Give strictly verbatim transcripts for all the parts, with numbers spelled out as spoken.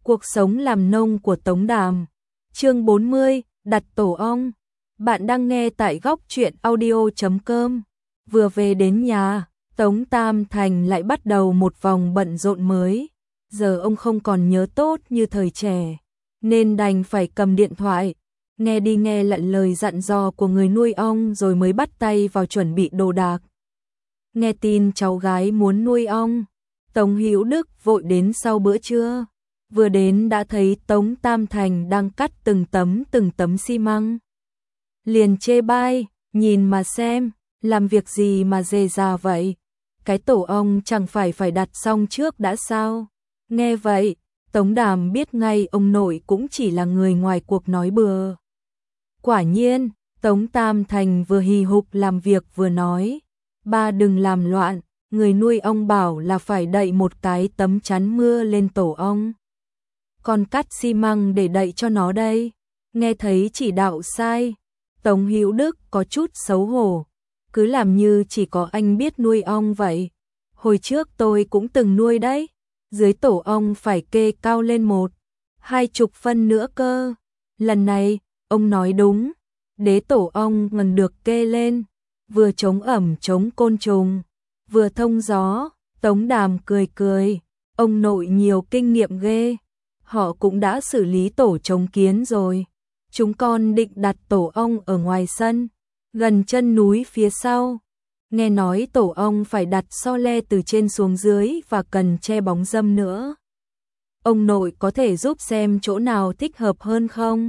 Cuộc sống làm nông của Tống Đàm. Chương bốn mươi, đặt tổ ong. Bạn đang nghe tại góc truyện audio chấm com. Vừa về đến nhà, Tống Tam Thành lại bắt đầu một vòng bận rộn mới. Giờ ông không còn nhớ tốt như thời trẻ, nên đành phải cầm điện thoại, nghe đi nghe lại lời dặn dò của người nuôi ong rồi mới bắt tay vào chuẩn bị đồ đạc. Nghe tin cháu gái muốn nuôi ong, Tống Hữu Đức vội đến sau bữa trưa. Vừa đến đã thấy Tống Tam Thành đang cắt từng tấm từng tấm xi măng. Liền chê bai, nhìn mà xem, làm việc gì mà dề dà vậy? Cái tổ ong chẳng phải phải đặt xong trước đã sao? Nghe vậy, Tống Đàm biết ngay ông nội cũng chỉ là người ngoài cuộc nói bừa. Quả nhiên, Tống Tam Thành vừa hì hục làm việc vừa nói, ba đừng làm loạn, người nuôi ong bảo là phải đậy một cái tấm chắn mưa lên tổ ong. Còn cắt xi măng để đậy cho nó đây. Nghe thấy chỉ đạo sai, Tống Hữu Đức có chút xấu hổ, cứ làm như chỉ có anh biết nuôi ong vậy. Hồi trước tôi cũng từng nuôi đấy, dưới tổ ong phải kê cao lên một, hai chục phân nữa cơ. Lần này, ông nói đúng, đế tổ ong ngần được kê lên, vừa chống ẩm chống côn trùng, vừa thông gió. Tống Đàm cười cười, ông nội nhiều kinh nghiệm ghê. Họ cũng đã xử lý tổ chống kiến rồi. Chúng con định đặt tổ ong ở ngoài sân, gần chân núi phía sau. Nghe nói tổ ong phải đặt so le từ trên xuống dưới và cần che bóng râm nữa. Ông nội có thể giúp xem chỗ nào thích hợp hơn không?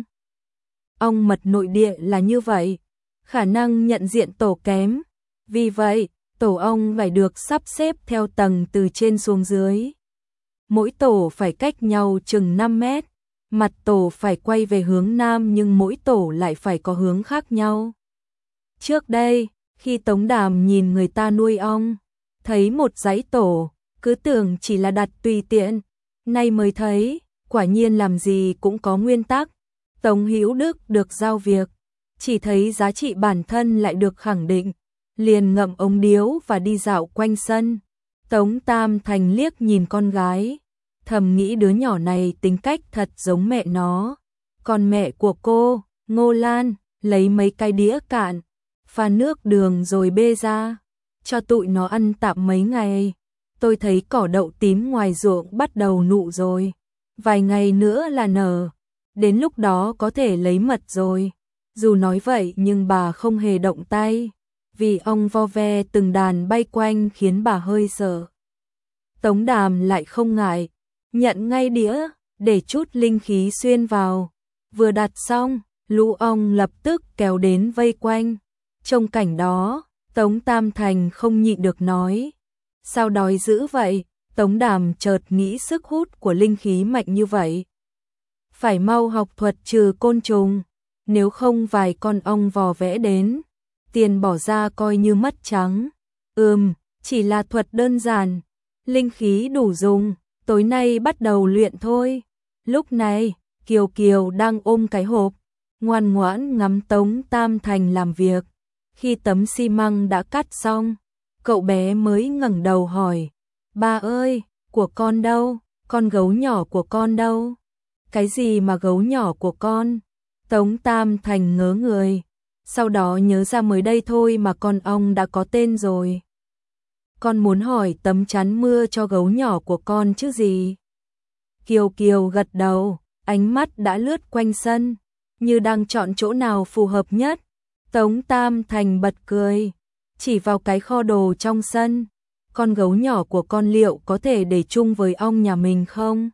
Ong mật nội địa là như vậy, khả năng nhận diện tổ kém. Vì vậy, tổ ong phải được sắp xếp theo tầng từ trên xuống dưới. Mỗi tổ phải cách nhau chừng năm mét, mặt tổ phải quay về hướng nam nhưng mỗi tổ lại phải có hướng khác nhau. Trước đây, khi Tống Đàm nhìn người ta nuôi ong, thấy một dãy tổ, cứ tưởng chỉ là đặt tùy tiện, nay mới thấy, quả nhiên làm gì cũng có nguyên tắc. Tống Hữu Đức được giao việc, chỉ thấy giá trị bản thân lại được khẳng định, liền ngậm ống điếu và đi dạo quanh sân. Tống Tam Thành liếc nhìn con gái, thầm nghĩ đứa nhỏ này tính cách thật giống mẹ nó. Còn mẹ của cô, Ngô Lan, lấy mấy cái đĩa cạn, pha nước đường rồi bê ra, cho tụi nó ăn tạm mấy ngày. Tôi thấy cỏ đậu tím ngoài ruộng bắt đầu nụ rồi, vài ngày nữa là nở, đến lúc đó có thể lấy mật rồi. Dù nói vậy nhưng bà không hề động tay, vì ong vo ve từng đàn bay quanh khiến bà hơi sợ. Tống Đàm lại không ngại, nhận ngay đĩa, để chút linh khí xuyên vào. Vừa đặt xong, lũ ong lập tức kéo đến vây quanh. Trong cảnh đó, Tống Tam Thành không nhịn được nói, sao đói dữ vậy? Tống Đàm chợt nghĩ sức hút của linh khí mạnh như vậy, phải mau học thuật trừ côn trùng, nếu không vài con ong vò vẽ đến, tiền bỏ ra coi như mất trắng. Ừm, chỉ là thuật đơn giản, linh khí đủ dùng, tối nay bắt đầu luyện thôi. Lúc này, Kiều Kiều đang ôm cái hộp, ngoan ngoãn ngắm Tống Tam Thành làm việc. Khi tấm xi măng đã cắt xong, cậu bé mới ngẩng đầu hỏi, ba ơi, của con đâu? Con gấu nhỏ của con đâu? Cái gì mà gấu nhỏ của con? Tống Tam Thành ngớ người, sau đó nhớ ra mới đây thôi mà con ong đã có tên rồi. Con muốn hỏi tấm chắn mưa cho gấu nhỏ của con chứ gì? Kiều Kiều gật đầu, ánh mắt đã lướt quanh sân, như đang chọn chỗ nào phù hợp nhất. Tống Tam Thành bật cười, chỉ vào cái kho đồ trong sân. Con gấu nhỏ của con liệu có thể để chung với ong nhà mình không?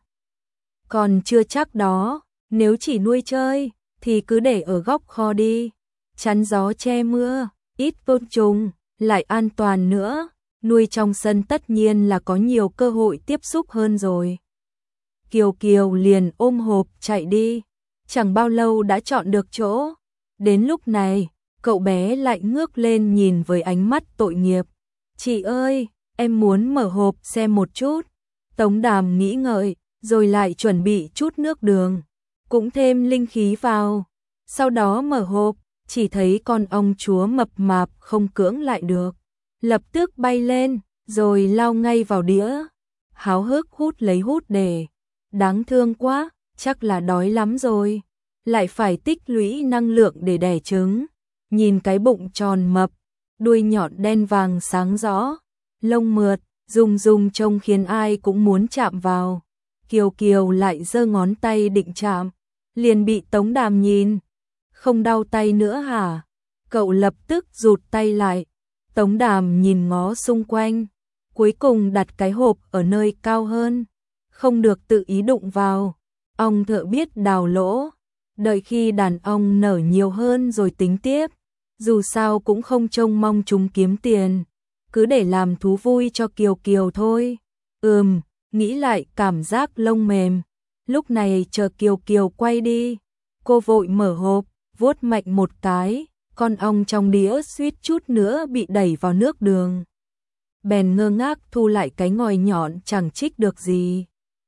Còn chưa chắc đó, nếu chỉ nuôi chơi, thì cứ để ở góc kho đi. Chắn gió che mưa, ít côn trùng, lại an toàn nữa. Nuôi trong sân tất nhiên là có nhiều cơ hội tiếp xúc hơn rồi. Kiều Kiều liền ôm hộp chạy đi, chẳng bao lâu đã chọn được chỗ. Đến lúc này, cậu bé lại ngước lên nhìn với ánh mắt tội nghiệp. Chị ơi, em muốn mở hộp xem một chút. Tống Đàm nghĩ ngợi, rồi lại chuẩn bị chút nước đường, cũng thêm linh khí vào. Sau đó mở hộp, chỉ thấy con ong chúa mập mạp không cưỡng lại được, lập tức bay lên, rồi lao ngay vào đĩa, háo hức hút lấy hút để. đáng thương quá, chắc là đói lắm rồi, lại phải tích lũy năng lượng để đẻ trứng. Nhìn cái bụng tròn mập, đuôi nhọn đen vàng sáng rõ, lông mượt, rung rung trông khiến ai cũng muốn chạm vào. Kiều Kiều lại giơ ngón tay định chạm, liền bị Tống Đàm nhìn. Không đau tay nữa hả? Cậu lập tức rụt tay lại. Tống Đàm nhìn ngó xung quanh, cuối cùng đặt cái hộp ở nơi cao hơn, không được tự ý đụng vào. Ong thợ biết đào lỗ, đợi khi đàn ong nở nhiều hơn rồi tính tiếp, dù sao cũng không trông mong chúng kiếm tiền, cứ để làm thú vui cho Kiều Kiều thôi. Ừm, nghĩ lại cảm giác lông mềm. Lúc này chờ Kiều Kiều quay đi, cô vội mở hộp, vuốt mạnh một cái, con ong trong đĩa suýt chút nữa bị đẩy vào nước đường. Bèn ngơ ngác thu lại cái ngòi nhọn chẳng trích được gì,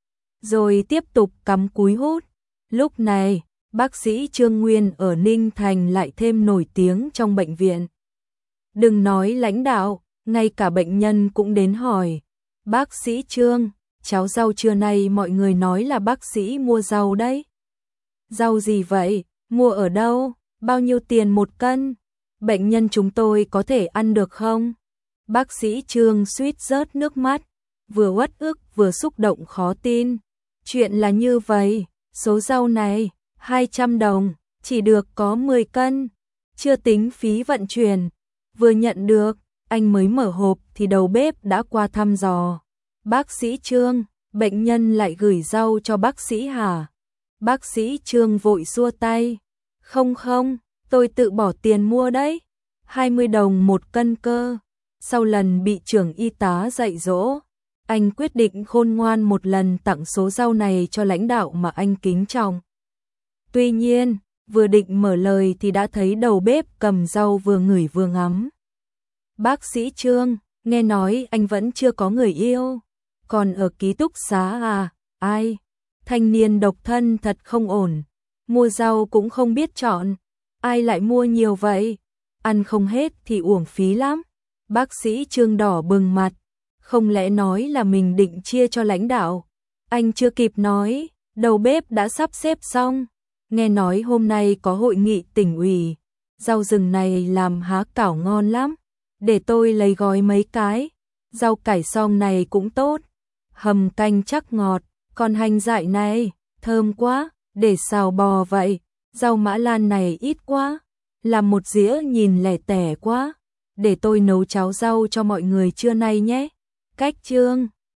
rồi tiếp tục cắm cúi hút. Lúc này, bác sĩ Trương Nguyên ở Ninh Thành lại thêm nổi tiếng trong bệnh viện. Đừng nói lãnh đạo, ngay cả bệnh nhân cũng đến hỏi. Bác sĩ Trương, cháo rau trưa nay mọi người nói là bác sĩ mua rau đấy. Rau gì vậy? Mua ở đâu? Bao nhiêu tiền một cân? Bệnh nhân chúng tôi có thể ăn được không? Bác sĩ Trương suýt rớt nước mắt, vừa uất ức vừa xúc động khó tin. Chuyện là như vậy, số rau này, hai trăm đồng, chỉ được có mười cân, chưa tính phí vận chuyển. Vừa nhận được, anh mới mở hộp thì đầu bếp đã qua thăm dò. Bác sĩ Trương, bệnh nhân lại gửi rau cho bác sĩ hả? Bác sĩ Trương vội xua tay. Không không, tôi tự bỏ tiền mua đấy, hai mươi đồng một cân cơ. Sau lần bị trưởng y tá dạy dỗ, anh quyết định khôn ngoan một lần tặng số rau này cho lãnh đạo mà anh kính trọng. Tuy nhiên, vừa định mở lời thì đã thấy đầu bếp cầm rau vừa ngửi vừa ngắm. Bác sĩ Trương, nghe nói anh vẫn chưa có người yêu, còn ở ký túc xá à? Ai? Thanh niên độc thân thật không ổn, mua rau cũng không biết chọn, ai lại mua nhiều vậy? Ăn không hết thì uổng phí lắm. Bác sĩ Trương đỏ bừng mặt, không lẽ nói là mình định chia cho lãnh đạo? Anh chưa kịp nói, đầu bếp đã sắp xếp xong. Nghe nói hôm nay có hội nghị tỉnh ủy, rau rừng này làm há cảo ngon lắm, để tôi lấy gói mấy cái. Rau cải xong này cũng tốt, hầm canh chắc ngọt, còn hành dại này, thơm quá, để xào bò vậy. Rau mã lan này ít quá, làm một dĩa nhìn lẻ tẻ quá, để tôi nấu cháo rau cho mọi người trưa nay nhé. Cách Trương